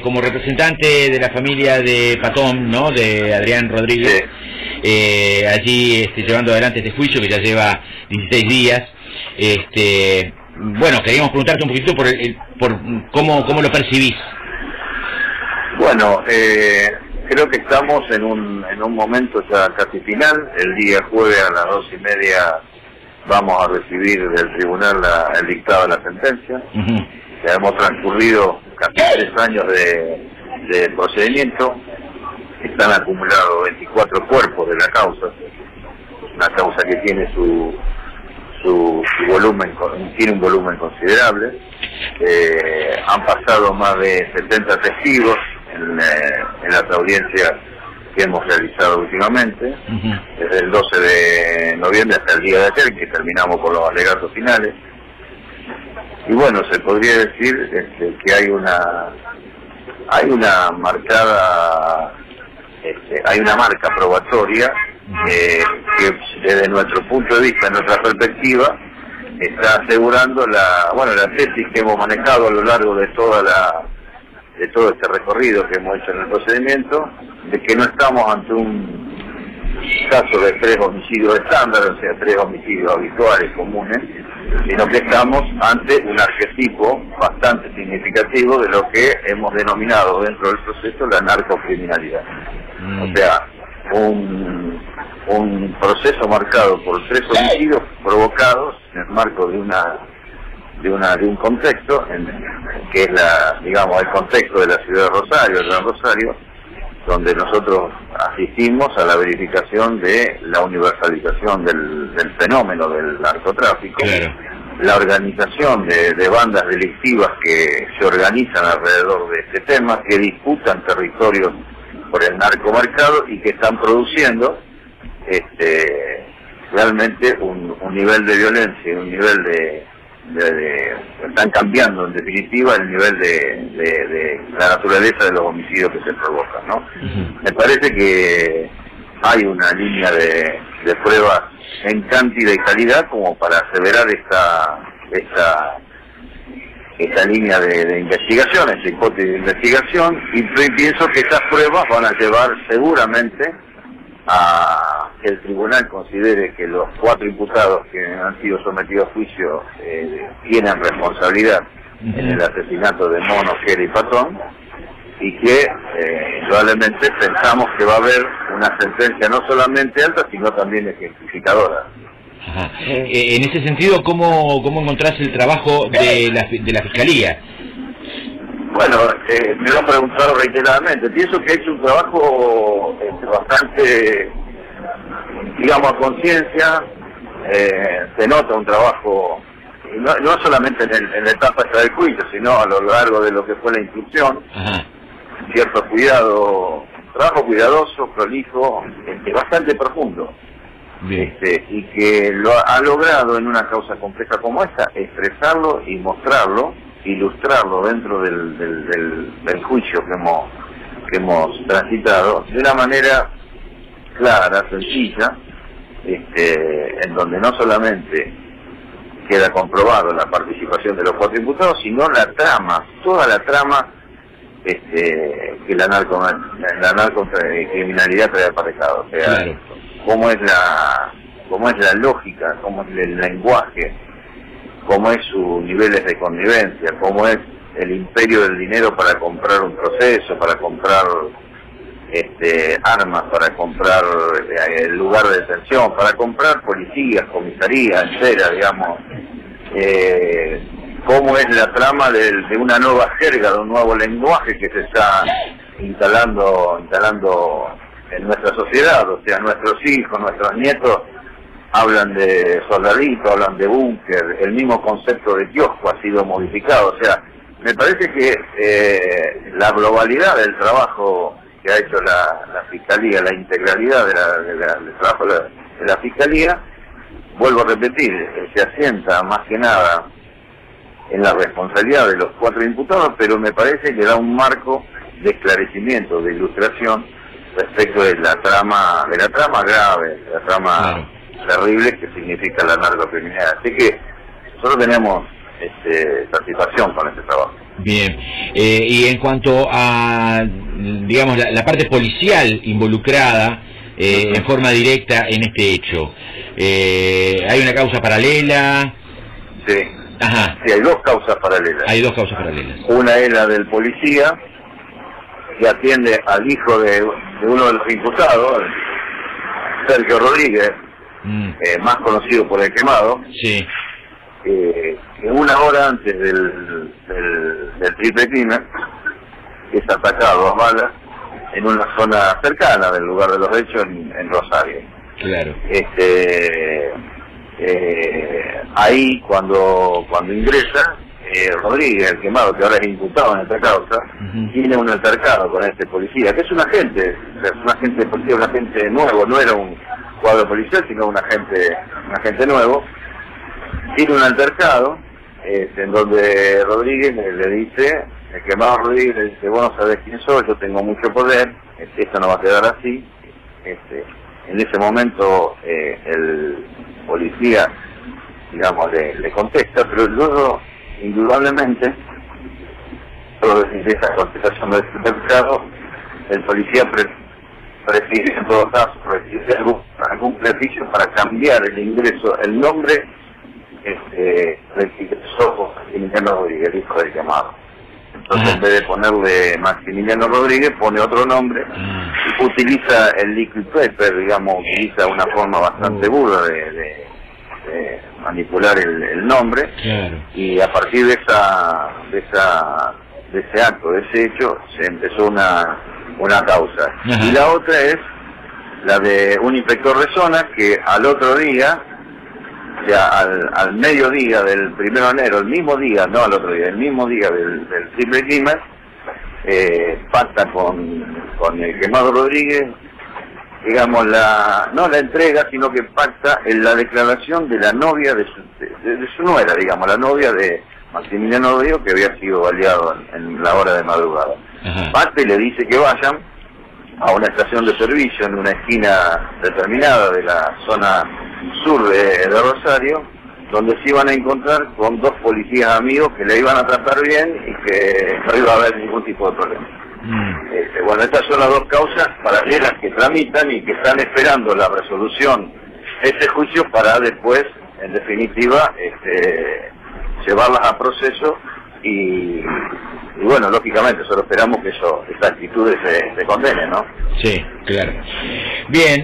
Como representante de la familia de Patón, ¿no?, de Adrián Rodríguez, allí llevando adelante este juicio que ya lleva 16 días, bueno, queríamos preguntarte un poquito por cómo lo percibís. Bueno, creo que estamos en un momento ya casi final. El día jueves a las 2:30 vamos a recibir del tribunal el dictado de la sentencia. Ya hemos transcurrido casi 3 años de procedimiento. Están acumulados 24 cuerpos de la causa, una causa que tiene su volumen, tiene un volumen considerable. Han pasado más de 70 testigos en las audiencias que hemos realizado últimamente, desde el 12 de noviembre hasta el día de ayer, que terminamos con los alegatos finales. Y bueno, se podría decir que hay una marcada, hay una marca probatoria que desde nuestro punto de vista, nuestra perspectiva, está asegurando la tesis que hemos manejado a lo largo de todo este recorrido que hemos hecho en el procedimiento, de que no estamos ante un caso de 3 homicidios estándar, o sea, 3 homicidios habituales, comunes, sino que estamos ante un arquetipo bastante significativo de lo que hemos denominado dentro del proceso la narcocriminalidad. O sea, un proceso marcado por 3 homicidios provocados en el marco de un contexto que es el contexto de la ciudad de Rosario, el Gran Rosario, donde nosotros asistimos a la verificación de la universalización del fenómeno del narcotráfico, la organización de bandas delictivas que se organizan alrededor de este tema, que disputan territorios por el narcomercado y que están produciendo realmente un nivel de violencia, un nivel están cambiando en definitiva el nivel de la naturaleza de los homicidios que se provocan, ¿no? Me parece que hay una línea de pruebas en cantidad y calidad como para aseverar esta línea de investigación, esta hipótesis de investigación, y pienso que estas pruebas van a llevar seguramente a que el tribunal considere que los 4 imputados que han sido sometidos a juicio tienen responsabilidad en el asesinato de Mono, Jera y Patón, y que probablemente pensamos que va a haber una sentencia no solamente alta, sino también ejemplificadora. En ese sentido, ¿cómo encontrás el trabajo de la Fiscalía? Bueno, me lo han preguntado reiteradamente. Pienso que ha hecho un trabajo bastante, digamos, a conciencia. Se nota un trabajo, no solamente en la etapa esta del juicio, sino a lo largo de lo que fue la instrucción. Cierto cuidado, trabajo cuidadoso, prolijo, bastante profundo. Y que lo ha logrado en una causa compleja como esta, expresarlo y mostrarlo, ilustrarlo dentro del juicio que hemos transitado de una manera clara, sencilla, en donde no solamente queda comprobado la participación de los 4 imputados, sino la trama, toda la trama que la narcocriminalidad trae aparejado. O sea, cómo es la lógica, cómo es el lenguaje, cómo es sus niveles de connivencia, cómo es el imperio del dinero para comprar un proceso, para comprar armas, para comprar el lugar de detención, para comprar policías, comisarías enteras, digamos. Cómo es la trama de una nueva jerga, de un nuevo lenguaje que se está instalando en nuestra sociedad. O sea, nuestros hijos, nuestros nietos hablan de soldadito, hablan de búnker, el mismo concepto de kiosco ha sido modificado. O sea, me parece que la globalidad del trabajo que ha hecho la Fiscalía, la integralidad del trabajo de la Fiscalía, vuelvo a repetir, se asienta más que nada en la responsabilidad de los 4 imputados, pero me parece que da un marco de esclarecimiento, de ilustración respecto de la trama grave, de la trama terrible que significa la narcocriminalidad. Así que nosotros tenemos satisfacción con este trabajo. Bien, y en cuanto a, digamos, la parte policial involucrada en forma directa en este hecho, ¿hay una causa paralela? Sí. Ajá. Sí, hay dos causas paralelas. Hay dos causas paralelas. Una es la del policía, que atiende al hijo de uno de los imputados, Sergio Rodríguez, más conocido por El Quemado. Sí. Que una hora antes del triple crimen es atacado a balas en una zona cercana del lugar de los hechos, en Rosario. Claro. Ahí cuando ingresa, Rodríguez, El Quemado, que ahora es imputado en esta causa, tiene un altercado con este policía, que es un agente de policía, un agente nuevo, no era un cuadro policial, sino un agente nuevo. Tiene un altercado en donde Rodríguez le dice, El Quemado Rodríguez le dice: vos no sabés quién soy, yo tengo mucho poder, esto no va a quedar así. En ese momento el policía, digamos, le contesta, pero luego, indudablemente, de esa contestación del altercado, el policía prefiere, en todo caso, recibir algún beneficio para cambiar el ingreso, el nombre del que ingresó Maximiliano Rodríguez, el hijo del Quemado. Entonces, en vez de ponerle Maximiliano Rodríguez, pone otro nombre, utiliza el liquid paper, digamos, utiliza una forma bastante burda de manipular el nombre. Claro. Y a partir de ese acto, de ese hecho, se empezó una causa. Ajá. Y la otra es la de un inspector de zona que al otro día, ya al mediodía del 1 de enero, el mismo día, no al otro día, el mismo día del triple crimen, pacta con El Quemado Rodríguez, digamos, no la entrega, sino que pacta en la declaración de la novia de su nuera, digamos, la novia de Maximiliano Rodríguez, que había sido baleado en la hora de madrugada. Pacta y le dice que vayan a una estación de servicio en una esquina determinada de la zona sur de Rosario, donde se iban a encontrar con dos policías amigos que le iban a tratar bien y que no iba a haber ningún tipo de problema. Bueno, estas son las dos causas paralelas que tramitan y que están esperando la resolución de este juicio para después, en definitiva, llevarlas a proceso y bueno, lógicamente, solo esperamos que estas actitudes se condenen, ¿no? Sí, claro. Bien,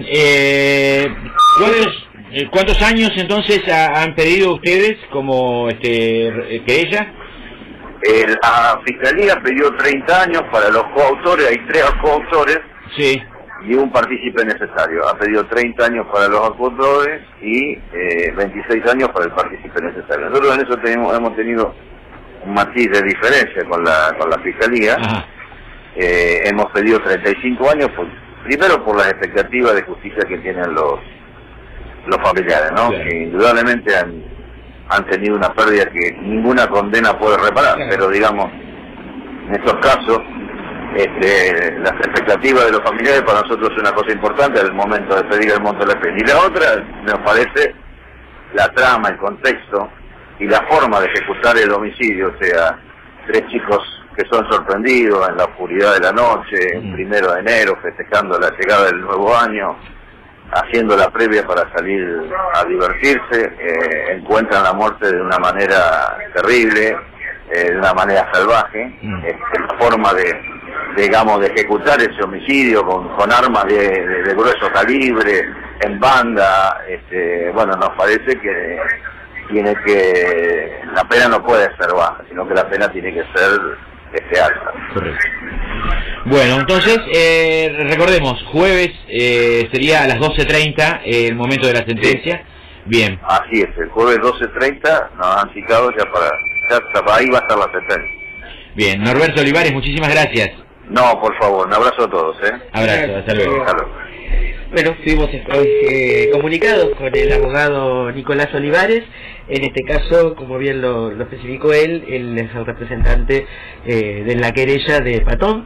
¿cuántos años entonces han pedido ustedes como querella? La Fiscalía pidió 30 años para los coautores, hay 3 coautores. Sí. Y un partícipe necesario. Ha pedido 30 años para los coautores y 26 años para el partícipe necesario. Nosotros en eso hemos tenido un matiz de diferencia con la Fiscalía. Hemos pedido 35 años, primero por las expectativas de justicia que tienen los familiares, ¿no? Claro. Que indudablemente han tenido una pérdida que ninguna condena puede reparar, pero digamos, en estos casos, las expectativas de los familiares para nosotros es una cosa importante al momento de pedir el monto de la pena. Y la otra, nos parece, la trama, el contexto y la forma de ejecutar el homicidio, o sea, 3 chicos que son sorprendidos en la oscuridad de la noche, el 1 de enero, festejando la llegada del nuevo año, haciendo la previa para salir a divertirse, encuentran la muerte de una manera terrible, de una manera salvaje. La forma de ejecutar ese homicidio con armas de grueso calibre, en banda, bueno, nos parece que la pena no puede ser baja, sino que la pena tiene que ser alta. Correcto. Bueno, entonces, recordemos, jueves sería a las 12:30 el momento de la sentencia. Bien. Así es, el jueves 12:30 nos han citado ya ahí va a estar la sentencia. Bien, Norberto Olivares, muchísimas gracias. No, por favor, un abrazo a todos, Abrazo, hasta luego. Hasta luego. Bueno, estuvimos comunicados con el abogado Nicolás Olivares. En este caso, como bien lo especificó él es el representante de la querella de Patón.